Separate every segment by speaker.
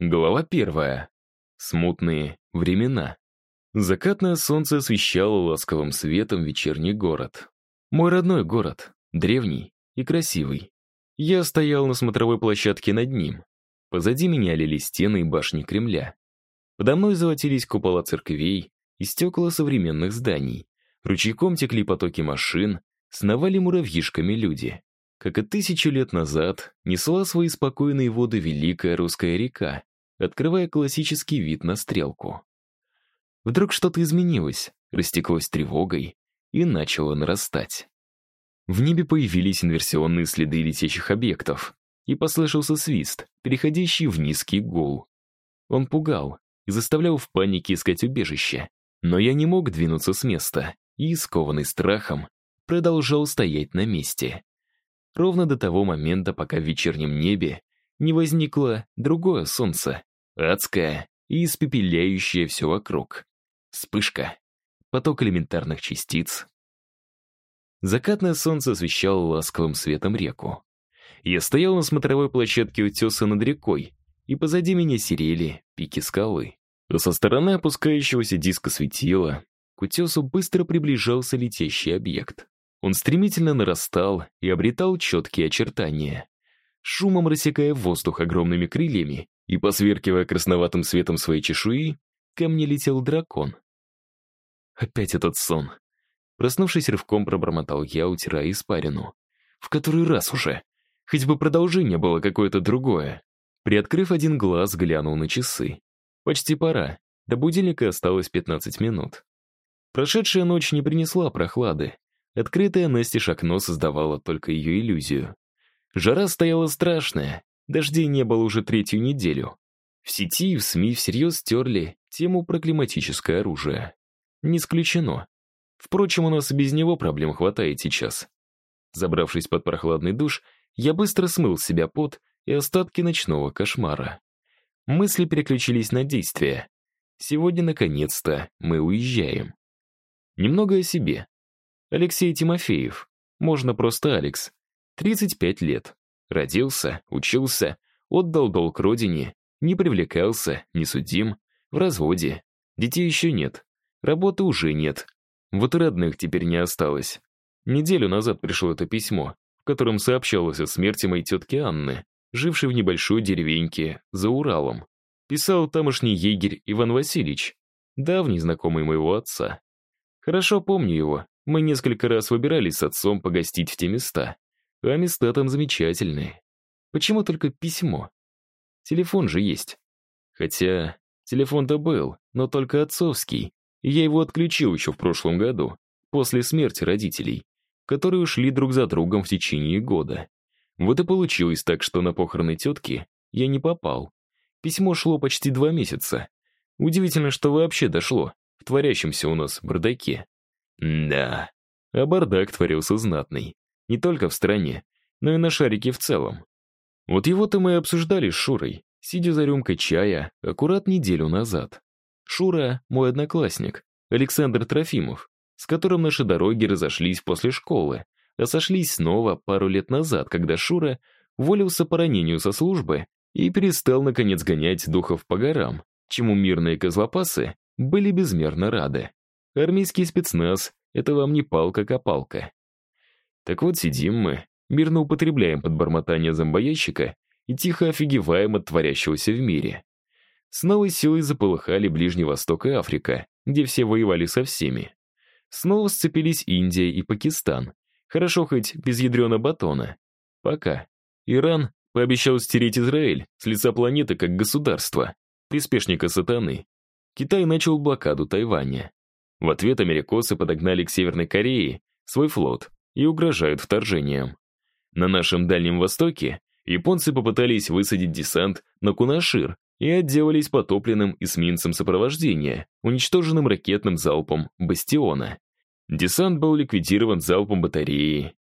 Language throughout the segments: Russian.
Speaker 1: Глава 1. Смутные времена. Закатное солнце освещало ласковым светом вечерний город. Мой родной город, древний и красивый. Я стоял на смотровой площадке над ним. Позади меня лили стены и башни Кремля. Подо мной золотились купола церквей и стекла современных зданий. Ручейком текли потоки машин, сновали муравьишками люди. Как и 1000 лет назад, несла свои спокойные воды великая русская река, открывая классический вид на стрелку. Вдруг что-то изменилось, растеклось тревогой и начало нарастать. В небе появились инверсионные следы летящих объектов, и послышался свист, переходящий в низкий гул. Он пугал и заставлял в панике искать убежище, но я не мог двинуться с места и, скованный страхом, продолжал стоять на месте. Ровно до того момента, пока в вечернем небе не возникло другое солнце, адское и испепеляющее все вокруг. Вспышка, поток элементарных частиц. Закатное солнце освещало ласковым светом реку. Я стоял на смотровой площадке утеса над рекой, и позади меня серели пики скалы. А со стороны опускающегося диска светила к утесу быстро приближался летящий объект. Он стремительно нарастал и обретал четкие очертания. Шумом рассекая воздух огромными крыльями и посверкивая красноватым светом своей чешуи, ко мне летел дракон. Опять этот сон. Проснувшись рывком, пробормотал я, утирая испарину. В который раз уже? Хоть бы продолжение было какое-то другое. Приоткрыв один глаз, глянул на часы. Почти пора. До будильника осталось 15 минут. Прошедшая ночь не принесла прохлады. Открытое настежь окно создавало только ее иллюзию. Жара стояла страшная, дождей не было уже 3-ю неделю. В сети и в СМИ всерьез стерли тему про климатическое оружие. Не исключено. Впрочем, у нас и без него проблем хватает сейчас. Забравшись под прохладный душ, я быстро смыл с себя пот и остатки ночного кошмара. Мысли переключились на действия. Сегодня, наконец-то, мы уезжаем. Немного о себе. Алексей Тимофеев, можно просто Алекс, 35 лет. Родился, учился, отдал долг родине, не привлекался, не судим, в разводе. Детей еще нет, работы уже нет. Вот и родных теперь не осталось. Неделю назад пришло это письмо, в котором сообщалось о смерти моей тетки Анны, жившей в небольшой деревеньке за Уралом. Писал тамошний егерь Иван Васильевич, давний знакомый моего отца. Хорошо помню его. Мы несколько раз выбирались с отцом погостить в те места. А места там замечательные. Почему только письмо? Телефон же есть. Хотя телефон-то был, но только отцовский. И я его отключил еще в прошлом году, после смерти родителей, которые ушли друг за другом в течение года. Вот и получилось так, что на похороны тетки я не попал. Письмо шло почти 2 месяца. Удивительно, что вообще дошло в творящемся у нас бардаке. Да, а бардак творился знатный. Не только в стране, но и на шарике в целом. Вот его-то мы и обсуждали с Шурой, сидя за рюмкой чая, аккурат неделю назад. Шура — мой одноклассник, Александр Трофимов, с которым наши дороги разошлись после школы, а сошлись снова пару лет назад, когда Шура уволился по ранению со службы и перестал, наконец, гонять духов по горам, чему мирные козлопасы были безмерно рады. Армейский спецназ — это вам не палка-копалка. Так вот сидим мы, мирно употребляем под бормотание зомбоящика и тихо офигеваем от творящегося в мире. С новой силой заполыхали Ближний Восток и Африка, где все воевали со всеми. Снова сцепились Индия и Пакистан. Хорошо хоть без ядрена батона. Пока. Иран пообещал стереть Израиль с лица планеты как государство, приспешника сатаны. Китай начал блокаду Тайваня. В ответ америкосы подогнали к Северной Корее свой флот и угрожают вторжением. На нашем Дальнем Востоке японцы попытались высадить десант на Кунашир и отделались потопленным эсминцем сопровождения, уничтоженным ракетным залпом «Бастиона». Десант был ликвидирован залпом батареи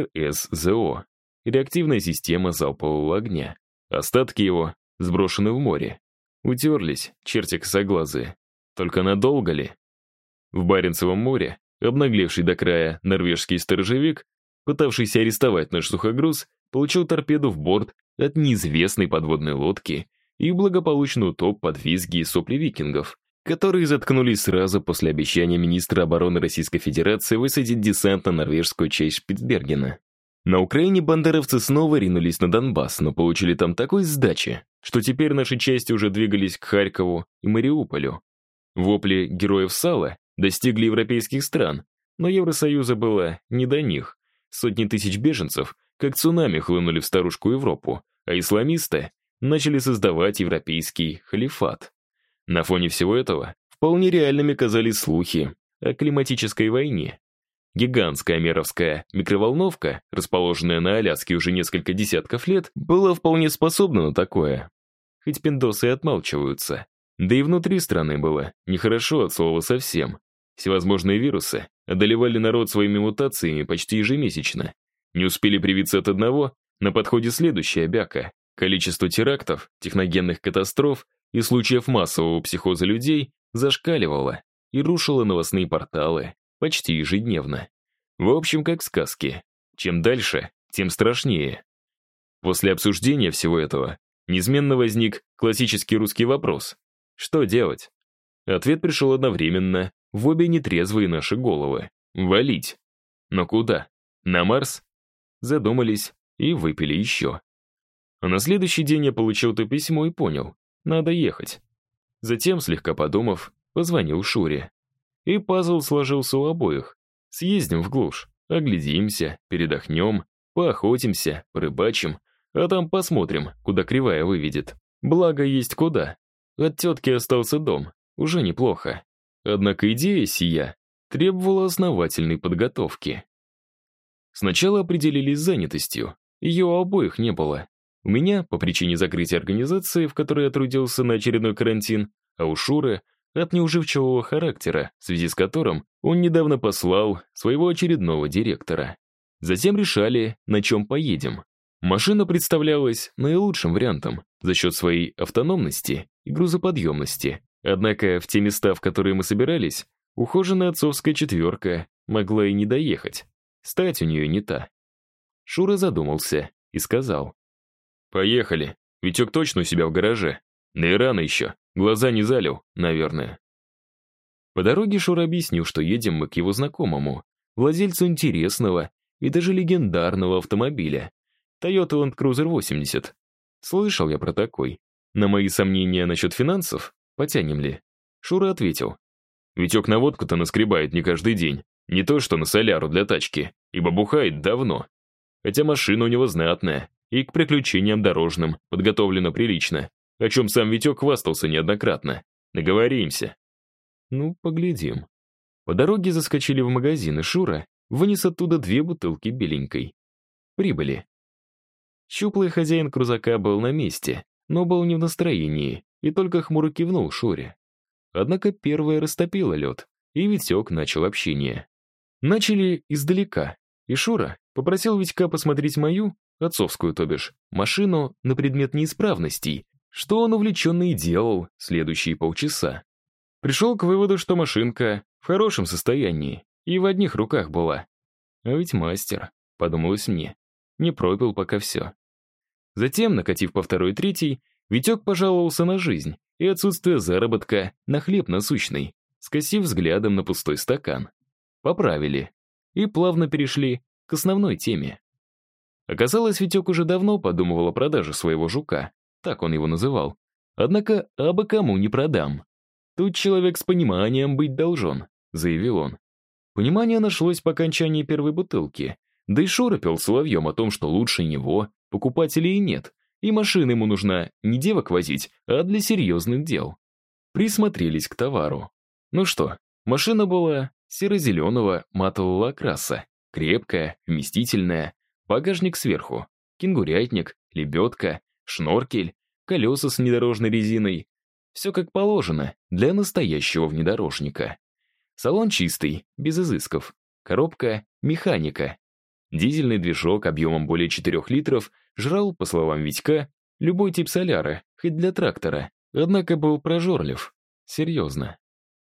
Speaker 1: РСЗО, реактивная система залпового огня. Остатки его сброшены в море. Утерлись, черти косоглазые. Только надолго ли? В Баренцевом море обнаглевший до края норвежский сторожевик, пытавшийся арестовать наш сухогруз, получил торпеду в борт от неизвестной подводной лодки и благополучно утоп под визги и сопли викингов, которые заткнулись сразу после обещания министра обороны Российской Федерации высадить десант на норвежскую часть Шпицбергена. На Украине бандеровцы снова ринулись на Донбасс, но получили там такой сдачи, что теперь наши части уже двигались к Харькову и Мариуполю. Вопли героев Сала достигли европейских стран, но Евросоюза было не до них. Сотни тысяч беженцев, как цунами, хлынули в старушку Европу, а исламисты начали создавать европейский халифат. На фоне всего этого вполне реальными казались слухи о климатической войне. Гигантская меровская микроволновка, расположенная на Аляске уже несколько десятков лет, была вполне способна на такое. Хоть пиндосы и отмалчиваются. Да и внутри страны было нехорошо от слова совсем. Всевозможные вирусы одолевали народ своими мутациями почти ежемесячно. Не успели привиться от одного, на подходе следующая бяка. Количество терактов, техногенных катастроф и случаев массового психоза людей зашкаливало и рушило новостные порталы почти ежедневно. В общем, как в сказке. Чем дальше, тем страшнее. После обсуждения всего этого неизменно возник классический русский вопрос: что делать? Ответ пришел одновременно в обе нетрезвые наши головы: валить. Но куда? На Марс? Задумались и выпили еще. А на следующий день я получил то письмо и понял: надо ехать. Затем, слегка подумав, позвонил Шуре. И пазл сложился у обоих. Съездим в глушь, оглядимся, передохнем, поохотимся, порыбачим, а там посмотрим, куда кривая выведет. Благо есть куда. От тетки остался дом, уже неплохо. Однако идея сия требовала основательной подготовки. Сначала определились с занятостью, ее у обоих не было. У меня по причине закрытия организации, в которой я трудился на очередной карантин, а у Шуры от неуживчивого характера, в связи с которым он недавно послал своего очередного директора. Затем решали, на чем поедем. Машина представлялась наилучшим вариантом за счет своей автономности и грузоподъемности. Однако в те места, в которые мы собирались, ухоженная отцовская четверка могла и не доехать. Стать у нее не та. Шура задумался и сказал: «Поехали. Витек точно у себя в гараже. Да и рано еще. Глаза не залил, наверное». По дороге Шура объяснил, что едем мы к его знакомому, владельцу интересного и даже легендарного автомобиля. Toyota Land Cruiser 80. Слышал я про такой. На мои сомнения насчет финансов, потянем ли, Шура ответил: «Витек на водку-то наскребает не каждый день. Не то что на соляру для тачки, ибо бухает давно. Хотя машина у него знатная и к приключениям дорожным подготовлена прилично, о чем сам Витек хвастался неоднократно. Наговоримся». Ну, поглядим. По дороге заскочили в магазин, и Шура вынес оттуда 2 бутылки беленькой. Прибыли. Щуплый хозяин крузака был на месте, но был не в настроении, и только хмуро кивнул Шуре. Однако первая растопила лед, и Витек начал общение. Начали издалека, и Шура попросил Витька посмотреть мою, отцовскую, то бишь, машину на предмет неисправностей, что он увлеченно и делал следующие полчаса. Пришел к выводу, что машинка в хорошем состоянии и в одних руках была. А ведь мастер, подумалось мне, не пропил пока все. Затем, накатив по второй и третий, Витек пожаловался на жизнь и отсутствие заработка на хлеб насущный, скосив взглядом на пустой стакан. Поправили и плавно перешли к основной теме. Оказалось, Витек уже давно подумывал о продаже своего жука, так он его называл. Однако абы кому не продам. «Тут человек с пониманием быть должен», — заявил он. Понимание нашлось по окончании первой бутылки, да и Шура пел соловьем о том, что лучше него покупателей и нет, и машина ему нужна не девок возить, а для серьезных дел. Присмотрелись к товару. Ну что, машина была серо-зеленого матового окраса, крепкая, вместительная, багажник сверху, кенгурятник, лебедка, шноркель, колеса с внедорожной резиной. Все как положено для настоящего внедорожника. Салон чистый, без изысков. Коробка — механика. Дизельный движок объемом более 4 литров жрал, по словам Витька, любой тип соляра, хоть для трактора, однако был прожорлив. Серьезно.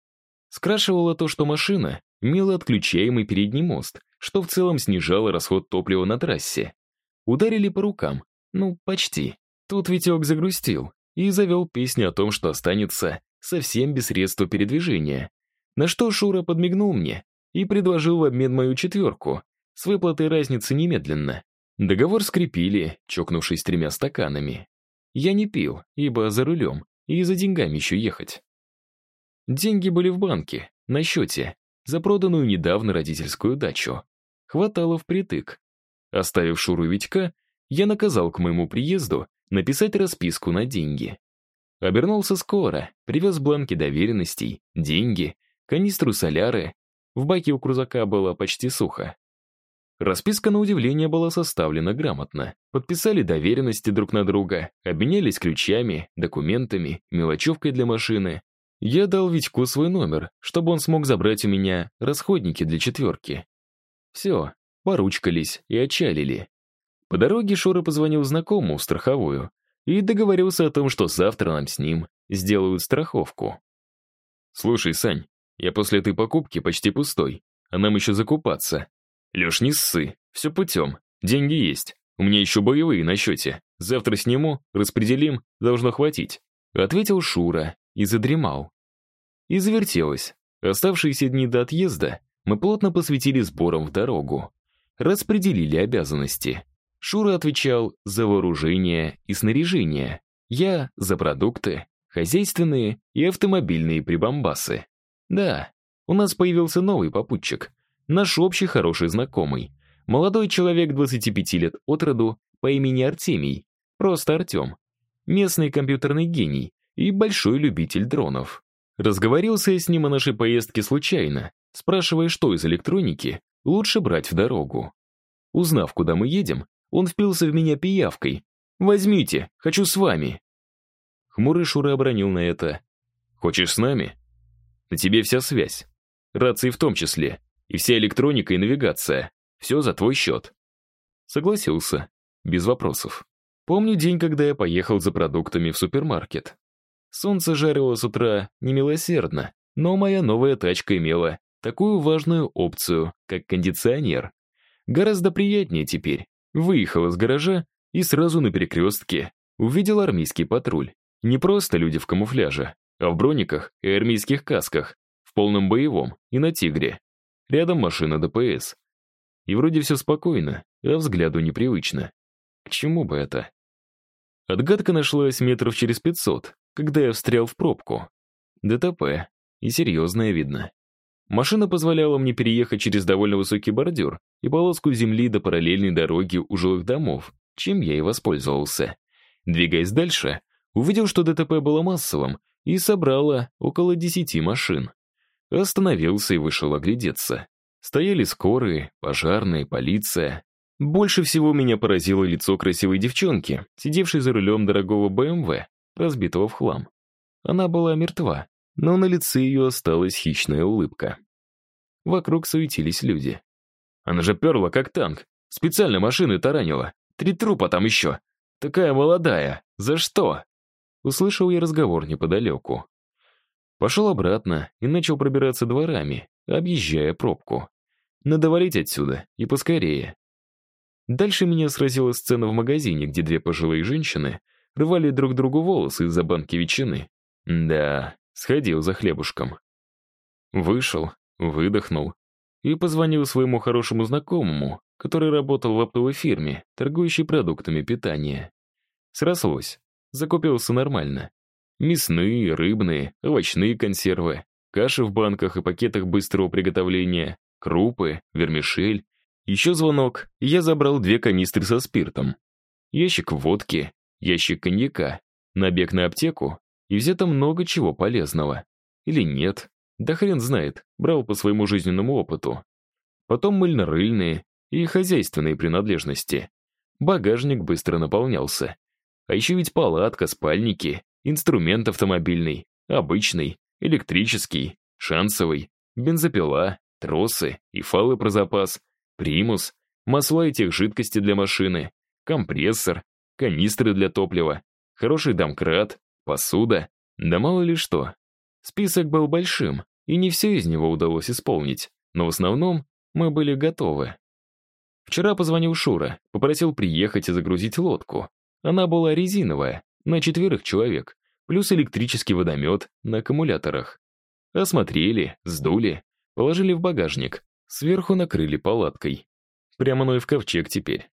Speaker 1: Скрашивало то, что машина имела отключаемый передний мост, что в целом снижало расход топлива на трассе. Ударили по рукам. Ну, почти. Тут Витек загрустил и завел песню о том, что останется совсем без средства передвижения. На что Шура подмигнул мне и предложил в обмен мою 4, с выплатой разницы немедленно. Договор скрепили, чокнувшись 3 стаканами. Я не пил, ибо за рулем, и за деньгами еще ехать. Деньги были в банке, на счете, за проданную недавно родительскую дачу. Хватало впритык. Оставив Шуру и Витька, я наказал к моему приезду написать расписку на деньги. Обернулся скоро, привез бланки доверенностей, деньги, канистру соляры. В баке у крузака было почти сухо. Расписка, на удивление, была составлена грамотно. Подписали доверенности друг на друга, обменялись ключами, документами, мелочевкой для машины. Я дал Витьку свой номер, чтобы он смог забрать у меня расходники для 4. Все, поручкались и отчалили. По дороге Шура позвонил знакомому в страховую и договорился о том, что завтра нам с ним сделают страховку. «Слушай, Сань, я после этой покупки почти пустой, а нам еще закупаться. Леш, не ссы, все путем, деньги есть, у меня еще боевые на счете. Завтра сниму, распределим, должно хватить», — ответил Шура и задремал. И завертелось. Оставшиеся дни до отъезда мы плотно посвятили сборам в дорогу. Распределили обязанности. Шура отвечал за вооружение и снаряжение, я за продукты, хозяйственные и автомобильные прибамбасы. Да, у нас появился новый попутчик, наш общий хороший знакомый, молодой человек 25 лет от роду по имени Артемий, просто Артем, местный компьютерный гений и большой любитель дронов. Разговорился я с ним о нашей поездке случайно, спрашивая, что из электроники лучше брать в дорогу. Узнав, куда мы едем, он впился в меня пиявкой. «Возьмите, хочу с вами». Хмурый Шура обронил на это. «Хочешь с нами? На тебе вся связь. Рации в том числе. И вся электроника и навигация. Все за твой счет». Согласился. Без вопросов. Помню день, когда я поехал за продуктами в супермаркет. Солнце жарило с утра немилосердно, но моя новая тачка имела такую важную опцию, как кондиционер. Гораздо приятнее теперь. Выехал из гаража и сразу на перекрестке увидел армейский патруль. Не просто люди в камуфляже, а в брониках и армейских касках, в полном боевом и на «Тигре». Рядом машина ДПС. И вроде все спокойно, а взгляду непривычно. К чему бы это? Отгадка нашлась метров через 500, когда я встрял в пробку. ДТП. И серьезное видно. Машина позволяла мне переехать через довольно высокий бордюр и полоску земли до параллельной дороги у жилых домов, чем я и воспользовался. Двигаясь дальше, увидел, что ДТП было массовым и собрало около 10 машин. Остановился и вышел оглядеться. Стояли скорые, пожарные, полиция. Больше всего меня поразило лицо красивой девчонки, сидевшей за рулем дорогого БМВ, разбитого в хлам. Она была мертва, но на лице ее осталась хищная улыбка. Вокруг суетились люди. Она же перла, как танк. Специально машины таранила. 3 трупа там еще. Такая молодая. За что? Услышал я разговор неподалеку. Пошел обратно и начал пробираться дворами, объезжая пробку. Надо валить отсюда, и поскорее. Дальше меня сразила сцена в магазине, где 2 пожилые женщины рвали друг другу волосы из-за банки ветчины. Да, сходил за хлебушком. Вышел, выдохнул и позвонил своему хорошему знакомому, который работал в оптовой фирме, торгующей продуктами питания. Срослось, закупился нормально. Мясные, рыбные, овощные консервы, каши в банках и пакетах быстрого приготовления, крупы, вермишель. Еще звонок, и я забрал 2 канистры со спиртом. Ящик водки, ящик коньяка, набег на аптеку, и взято много чего полезного. Или нет, да хрен знает, брал по своему жизненному опыту. Потом мыльно-рыльные и хозяйственные принадлежности. Багажник быстро наполнялся. А еще ведь палатка, спальники, инструмент автомобильный, обычный, электрический, шансовый, бензопила, тросы и фалы про запас, примус, масла и тех жидкости для машины, компрессор, канистры для топлива, хороший домкрат, посуда, да мало ли что. Список был большим, и не все из него удалось исполнить, но в основном мы были готовы. Вчера позвонил Шура, попросил приехать и загрузить лодку. Она была резиновая, На 4 человек, плюс электрический водомет на аккумуляторах. Осмотрели, сдули, положили в багажник, сверху накрыли палаткой. Прямо ну и в ковчег теперь.